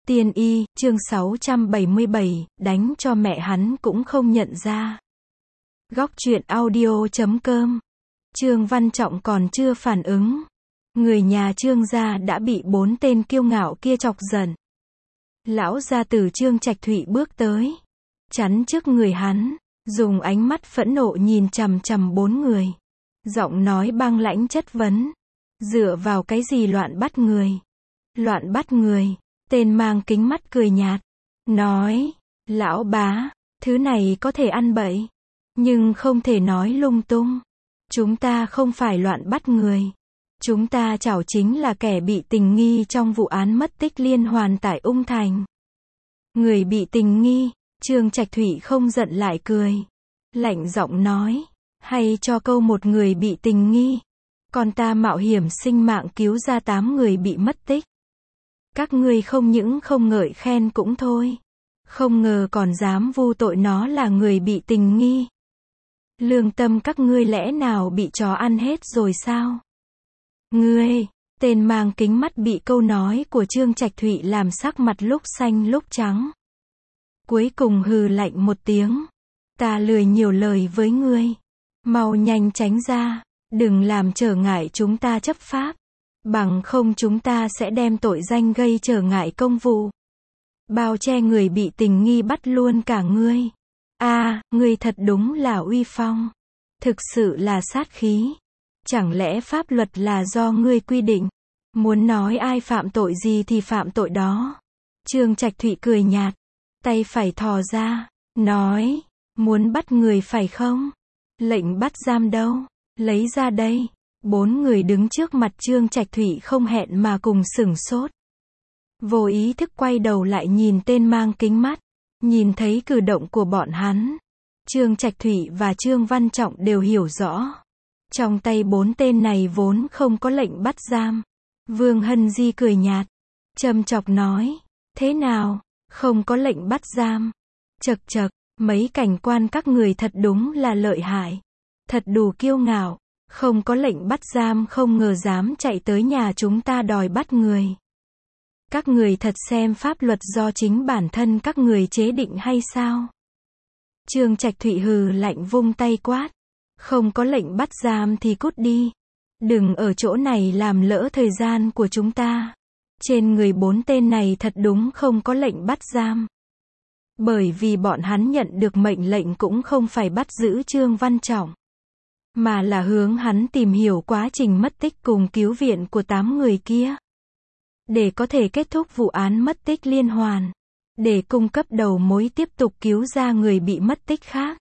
Tiên y, chương 677, đánh cho mẹ hắn cũng không nhận ra. Góc truyện audio.com. Trương Văn Trọng còn chưa phản ứng. Người nhà Trương gia đã bị 4 tên kiêu ngạo kia chọc giận. Lão gia tử Trương Trạch Thụy bước tới, chắn trước người hắn, dùng ánh mắt phẫn nộ nhìn chằm chằm 4 người. Giọng nói băng lãnh chất vấn. Dựa vào cái gì loạn bắt người? Loạn bắt người. Tên mang kính mắt cười nhạt, nói, lão bá, thứ này có thể ăn bậy, nhưng không thể nói lung tung. Chúng ta không phải loạn bắt người. Chúng ta chảo chính là kẻ bị tình nghi trong vụ án mất tích liên hoàn tại Ung Thành. Người bị tình nghi, Trương Trạch Thụy không giận lại cười. Lạnh giọng nói, hay cho câu một người bị tình nghi. Còn ta mạo hiểm sinh mạng cứu ra 8 người bị mất tích. Các ngươi không những không ngợi khen cũng thôi. Không ngờ còn dám vu tội nó là người bị tình nghi. Lương tâm các ngươi lẽ nào bị chó ăn hết rồi sao? Ngươi, tên mang kính mắt bị câu nói của Trương Trạch Thụy làm sắc mặt lúc xanh lúc trắng. Cuối cùng hừ lạnh một tiếng. Ta lười nhiều lời với ngươi. Mau nhanh tránh ra, đừng làm trở ngại chúng ta chấp pháp. Bằng không chúng ta sẽ đem tội danh gây trở ngại công vụ. Bao che người bị tình nghi bắt luôn cả ngươi. Ngươi thật đúng là uy phong. Thực sự là sát khí. Chẳng lẽ pháp luật là do ngươi quy định? Muốn nói ai phạm tội gì thì phạm tội đó. Trương Trạch Thụy cười nhạt. Tay phải thò ra. Nói. Muốn bắt người phải không? Lệnh bắt giam đâu? Lấy ra đây. 4 người đứng trước mặt Trương Trạch Thụy không hẹn mà cùng sửng sốt. Vô ý thức quay đầu lại nhìn tên mang kính mắt. Nhìn thấy cử động của bọn hắn. Trương Trạch Thụy và Trương Văn Trọng đều hiểu rõ. Trong tay 4 tên này vốn không có lệnh bắt giam. Vương Hân Di cười nhạt. Châm chọc nói. Thế nào? Không có lệnh bắt giam. Chậc chậc, mấy cảnh quan các người thật đúng là lợi hại. Thật đủ kiêu ngạo. Không có lệnh bắt giam không ngờ dám chạy tới nhà chúng ta đòi bắt người. Các người thật xem pháp luật do chính bản thân các người chế định hay sao? Trương Trạch Thụy hừ lạnh vung tay quát. Không có lệnh bắt giam thì cút đi. Đừng ở chỗ này làm lỡ thời gian của chúng ta. Trên người 4 tên này thật đúng không có lệnh bắt giam. Bởi vì bọn hắn nhận được mệnh lệnh cũng không phải bắt giữ Trương Văn Trọng. Mà là hướng hắn tìm hiểu quá trình mất tích cùng cứu viện của 8 người kia. Để có thể kết thúc vụ án mất tích liên hoàn. Để cung cấp đầu mối tiếp tục cứu ra người bị mất tích khác.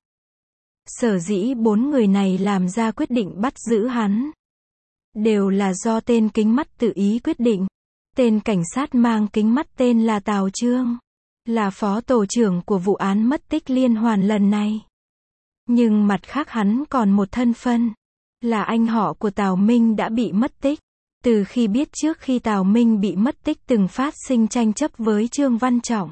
Sở dĩ 4 người này làm ra quyết định bắt giữ hắn. Đều là do tên kính mắt tự ý quyết định. Tên cảnh sát mang kính mắt tên là Tào Trương. Là phó tổ trưởng của vụ án mất tích liên hoàn lần này. Nhưng mặt khác hắn còn một thân phận. Là anh họ của Tào Minh đã bị mất tích. Từ khi biết trước khi Tào Minh bị mất tích từng phát sinh tranh chấp với Trương Văn Trọng.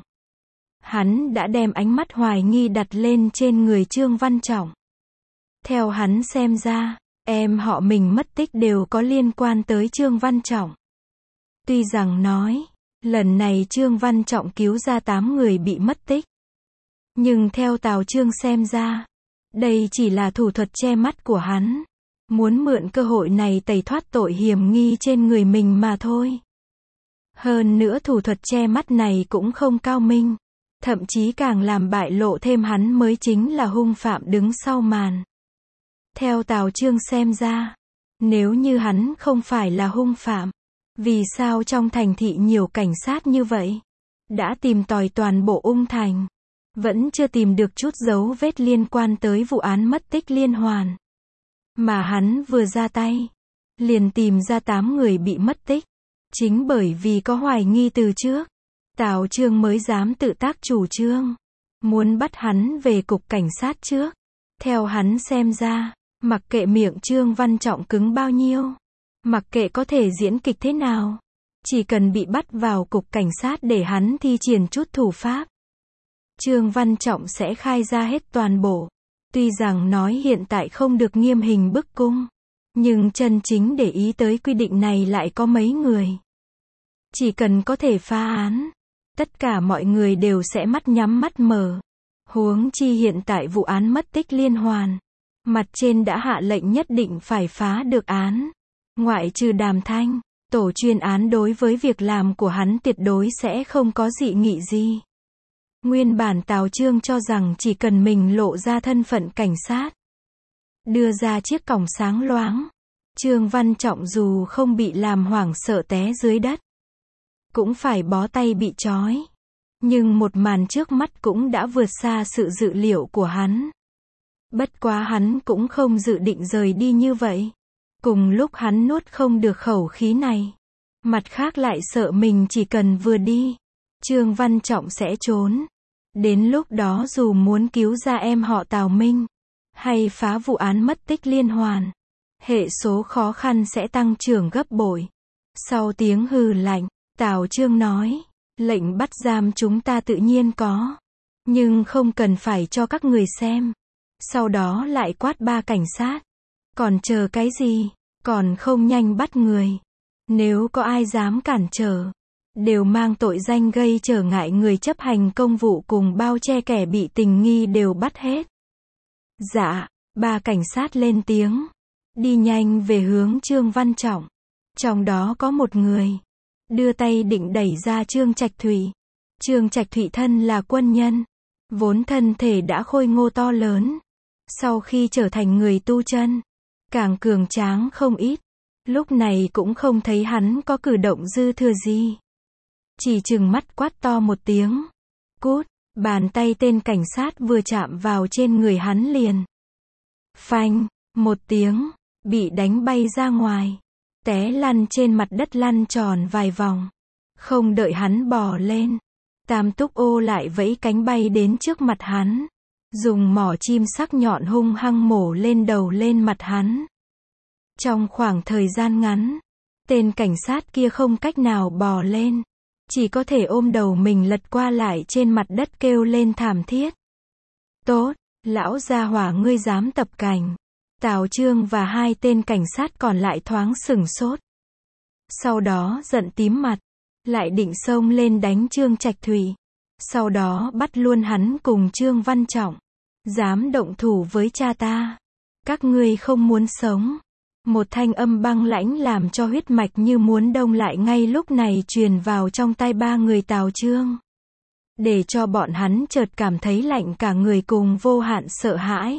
Hắn đã đem ánh mắt hoài nghi đặt lên trên người Trương Văn Trọng. Theo hắn xem ra, em họ mình mất tích đều có liên quan tới Trương Văn Trọng. Tuy rằng nói, lần này Trương Văn Trọng cứu ra 8 người bị mất tích. Nhưng theo Tào Trương xem ra, đây chỉ là thủ thuật che mắt của hắn. Muốn mượn cơ hội này tẩy thoát tội hiểm nghi trên người mình mà thôi. Hơn nữa thủ thuật che mắt này cũng không cao minh. Thậm chí càng làm bại lộ thêm hắn mới chính là hung phạm đứng sau màn. Theo Tào Trương xem ra, nếu như hắn không phải là hung phạm, vì sao trong thành thị nhiều cảnh sát như vậy? Đã tìm tòi toàn bộ Ung Thành. Vẫn chưa tìm được chút dấu vết liên quan tới vụ án mất tích liên hoàn. Mà hắn vừa ra tay, liền tìm ra 8 người bị mất tích. Chính bởi vì có hoài nghi từ trước, Tào Trương mới dám tự tác chủ trương. Muốn bắt hắn về cục cảnh sát trước. Theo hắn xem ra, mặc kệ miệng Trương Văn Trọng cứng bao nhiêu. Mặc kệ có thể diễn kịch thế nào. Chỉ cần bị bắt vào cục cảnh sát để hắn thi triển chút thủ pháp. Trương Văn Trọng sẽ khai ra hết toàn bộ. Tuy rằng nói hiện tại không được nghiêm hình bức cung. Nhưng chân chính để ý tới quy định này lại có mấy người. Chỉ cần có thể phá án. tất cả mọi người đều sẽ mắt nhắm mắt mở. Huống chi hiện tại vụ án mất tích liên hoàn. Mặt trên đã hạ lệnh nhất định phải phá được án. Ngoại trừ Đàm Thanh, tổ chuyên án đối với việc làm của hắn tuyệt đối sẽ không có dị nghị gì. Nguyên bản Tào Chương cho rằng chỉ cần mình lộ ra thân phận cảnh sát, đưa ra chiếc còng sáng loáng, Trương Văn Trọng dù không bị làm hoảng sợ té dưới đất, cũng phải bó tay bị trói. Nhưng một màn trước mắt cũng đã vượt xa sự dự liệu của hắn. Bất quá hắn cũng không dự định rời đi như vậy. Cùng lúc hắn nuốt không được khẩu khí này, mặt khác lại sợ mình chỉ cần vừa đi, Trương Văn Trọng sẽ trốn. Đến lúc đó dù muốn cứu ra em họ Tào Minh, hay phá vụ án mất tích liên hoàn, hệ số khó khăn sẽ tăng trưởng gấp bội. Sau tiếng hừ lạnh, Tào Chương nói, lệnh bắt giam chúng ta tự nhiên có, nhưng không cần phải cho các người xem. Sau đó lại quát ba cảnh sát, còn chờ cái gì, còn không nhanh bắt người. Nếu có ai dám cản trở, đều mang tội danh gây trở ngại người chấp hành công vụ cùng bao che kẻ bị tình nghi đều bắt hết. Dạ, ba cảnh sát lên tiếng, đi nhanh về hướng Trương Văn Trọng. Trong đó có một người đưa tay định đẩy ra Trương Trạch Thụy. Trương Trạch Thụy thân là quân nhân, vốn thân thể đã khôi ngô to lớn. Sau khi trở thành người tu chân, càng cường tráng không ít. Lúc này cũng không thấy hắn có cử động dư thừa gì. Chỉ trừng mắt quát to một tiếng. Cút, bàn tay tên cảnh sát vừa chạm vào trên người hắn liền. Phanh, một tiếng, bị đánh bay ra ngoài. Té lăn trên mặt đất lăn tròn vài vòng. Không đợi hắn bò lên, Tam Túc Ô lại vẫy cánh bay đến trước mặt hắn. Dùng mỏ chim sắc nhọn hung hăng mổ lên đầu lên mặt hắn. Trong khoảng thời gian ngắn, tên cảnh sát kia không cách nào bò lên, chỉ có thể ôm đầu mình lật qua lại trên mặt đất kêu lên thảm thiết. Tốt, lão gia hỏa ngươi dám tập cảnh. Tào Chương và hai tên cảnh sát còn lại thoáng sửng sốt. Sau đó giận tím mặt, lại định xông lên đánh Trương Trạch Thụy. Sau đó bắt luôn hắn cùng Trương Văn Trọng. Dám động thủ với cha ta, các ngươi không muốn sống. Một thanh âm băng lãnh làm cho huyết mạch như muốn đông lại ngay lúc này truyền vào trong tai ba người Tào Chương, để cho bọn hắn chợt cảm thấy lạnh cả người cùng vô hạn sợ hãi.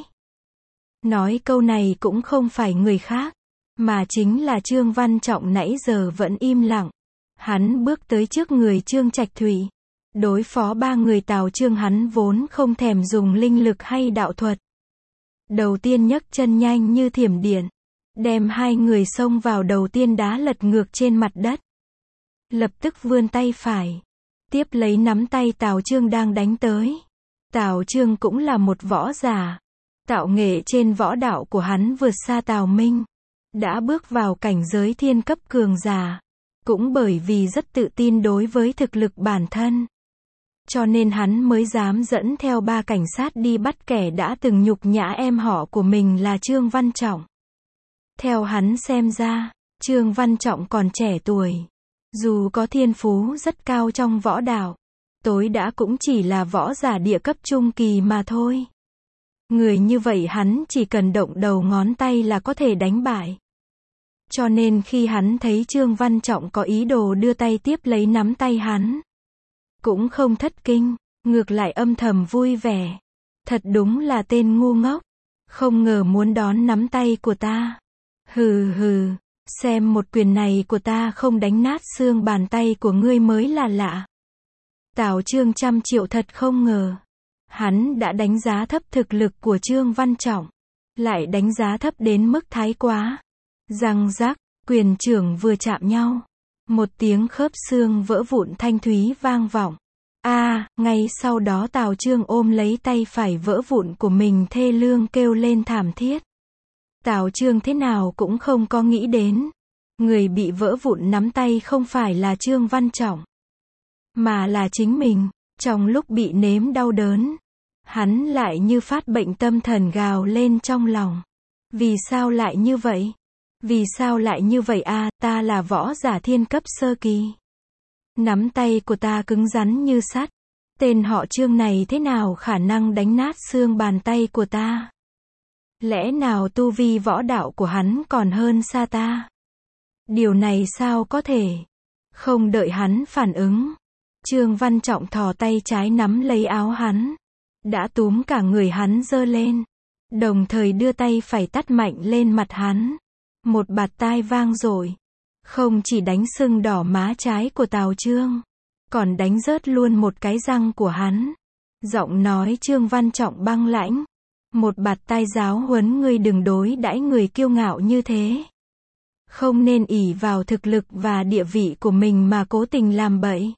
Nói câu này cũng không phải người khác, mà chính là Trương Văn Trọng nãy giờ vẫn im lặng. Hắn bước tới trước người Trương Trạch Thụy. Đối phó ba người Tào Chương hắn vốn không thèm dùng linh lực hay đạo thuật. Đầu tiên nhấc chân nhanh như thiểm điện, đem hai người xông vào đầu tiên đá lật ngược trên mặt đất. Lập tức vươn tay phải, tiếp lấy nắm tay Tào Chương đang đánh tới. Tào Chương cũng là một võ giả. Tạo nghệ trên võ đạo của hắn vượt xa Tào Minh. Đã bước vào cảnh giới thiên cấp cường giả. Cũng bởi vì rất tự tin đối với thực lực bản thân, cho nên hắn mới dám dẫn theo ba cảnh sát đi bắt kẻ đã từng nhục nhã em họ của mình là Trương Văn Trọng. Theo hắn xem ra, Trương Văn Trọng còn trẻ tuổi. Dù có thiên phú rất cao trong võ đạo, tối đã cũng chỉ là võ giả địa cấp trung kỳ mà thôi. Người như vậy hắn chỉ cần động đầu ngón tay là có thể đánh bại. Cho nên khi hắn thấy Trương Văn Trọng có ý đồ đưa tay tiếp lấy nắm tay hắn, cũng không thất kinh, ngược lại âm thầm vui vẻ. Thật đúng là tên ngu ngốc, không ngờ muốn đón nắm tay của ta. Hừ hừ, xem một quyền này của ta không đánh nát xương bàn tay của ngươi mới là lạ. Tào Chương 100 triệu thật không ngờ. Hắn đã đánh giá thấp thực lực của Trương Văn Trọng, lại đánh giá thấp đến mức thái quá. Răng rắc, quyền trưởng vừa chạm nhau, một tiếng khớp xương vỡ vụn thanh thúy vang vọng. Ngay sau đó Tào Chương ôm lấy tay phải vỡ vụn của mình thê lương kêu lên thảm thiết. Tào Chương thế nào cũng không có nghĩ đến, người bị vỡ vụn nắm tay không phải là Trương Văn Trọng, mà là chính mình. Trong lúc bị nếm đau đớn, hắn lại như phát bệnh tâm thần gào lên trong lòng. Vì sao lại như vậy? Vì sao lại như vậy ta là võ giả thiên cấp sơ kỳ. Nắm tay của ta cứng rắn như sắt. Tên họ Trương này thế nào khả năng đánh nát xương bàn tay của ta? Lẽ nào tu vi võ đạo của hắn còn hơn xa ta? Điều này sao có thể? Không đợi hắn phản ứng, Trương Văn Trọng thò tay trái nắm lấy áo hắn, đã túm cả người hắn giơ lên, đồng thời đưa tay phải tát mạnh lên mặt hắn. Một bạt tai vang dội, không chỉ đánh sưng đỏ má trái của Tào Chương, còn đánh rớt luôn một cái răng của hắn. Giọng nói Trương Văn Trọng băng lãnh, một bạt tai giáo huấn ngươi đừng đối đãi người kiêu ngạo như thế. Không nên ỷ vào thực lực và địa vị của mình mà cố tình làm bậy.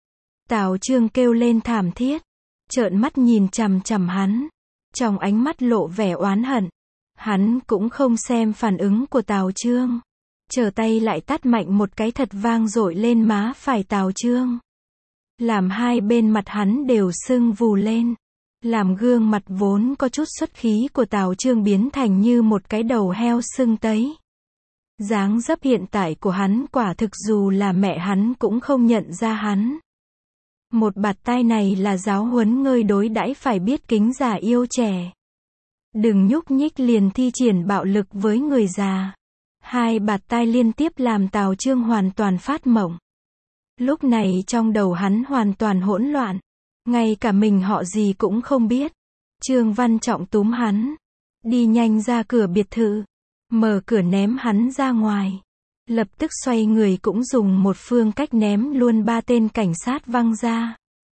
Tào Chương kêu lên thảm thiết, trợn mắt nhìn chằm chằm hắn, trong ánh mắt lộ vẻ oán hận. Hắn cũng không xem phản ứng của Tào Chương, trở tay lại tát mạnh một cái thật vang dội lên má phải Tào Chương, làm hai bên mặt hắn đều sưng vù lên, làm gương mặt vốn có chút xuất khí của Tào Chương biến thành như một cái đầu heo sưng tấy. Dáng dấp hiện tại của hắn quả thực dù là mẹ hắn cũng không nhận ra hắn. Một bạt tai này là giáo huấn ngươi đối đãi phải biết kính già yêu trẻ. Đừng nhúc nhích liền thi triển bạo lực với người già. Hai bạt tai liên tiếp làm Tào Chương hoàn toàn phát mộng. Lúc này trong đầu hắn hoàn toàn hỗn loạn, ngay cả mình họ gì cũng không biết. Trương Văn Trọng túm hắn, đi nhanh ra cửa biệt thự, mở cửa ném hắn ra ngoài. Lập tức xoay người cũng dùng một phương cách ném luôn 3 tên cảnh sát văng ra.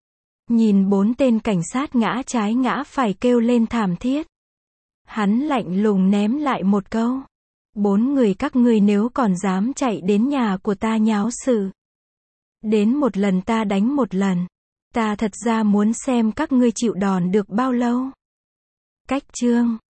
Nhìn 4 tên cảnh sát ngã trái ngã phải kêu lên thảm thiết, hắn lạnh lùng ném lại một câu: 4 người các ngươi nếu còn dám chạy đến nhà của ta nháo sự, đến một lần ta đánh một lần. Ta thật ra muốn xem các ngươi chịu đòn được bao lâu. Cách chương